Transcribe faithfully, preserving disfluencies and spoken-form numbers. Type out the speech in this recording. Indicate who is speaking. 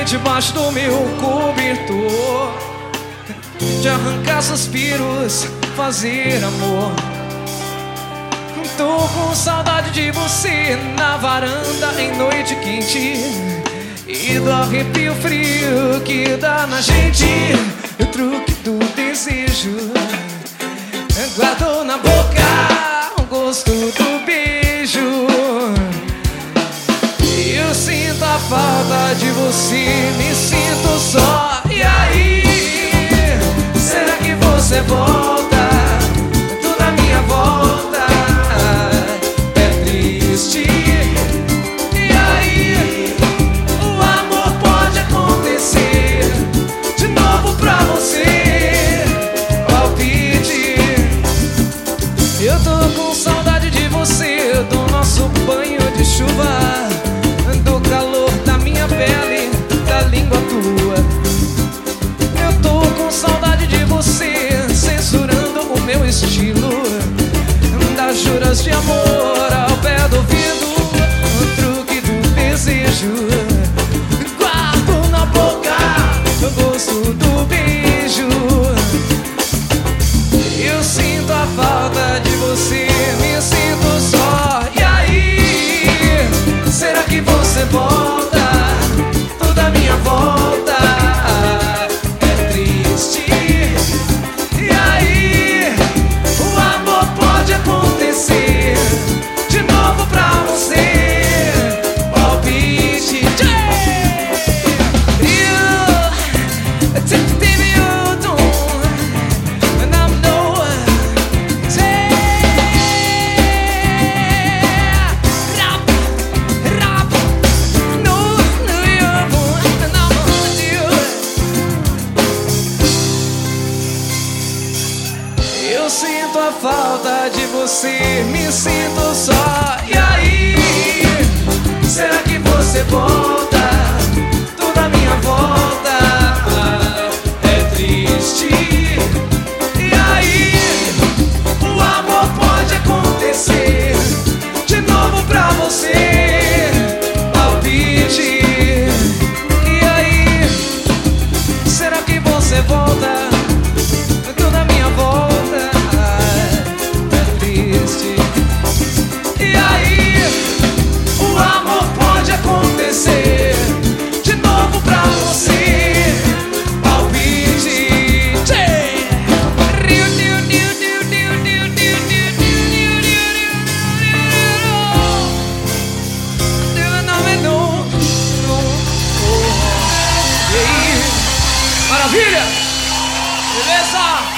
Speaker 1: debaixo do meu cobertor, de arrancar suspiros, fazer amor. Tô com saudade de você na varanda em noite quente, e do arrepio frio que dá na gente. O truque do desejo, guardo na boca o gosto do beijo. Eu sinto a falta de você, me sinto só. E aí, será que você volta? Tudo à minha volta é triste. E aí, o amor pode acontecer de novo pra você. Palpite. Eu tô com saudade de você, do nosso banho de chuva, do calor da minha pele, da língua tua. Eu tô com saudade de você, censurando o meu estilo, das juras de amor ao pé do ouvido. O truque do desejo, guardo na boca o gosto do beijo. Eu sinto a falta de você, me sinto só. E aí, será que você volta? Tudo à minha volta é triste. E aí, o amor pode acontecer de novo pra você. Palpite. You take me out and I'm no rap, rap, no, no, and I'm on you. Eu sinto a falta de você, me sinto só. E aí, será que você volta? Tudo à minha volta é triste. E aí, o amor pode acontecer de novo pra você. Palpite. E aí, será que você volta? Tudo à minha volta é triste. E aí, o amor pode acontecer de novo pra você. Palpite. Maravilha! Beleza?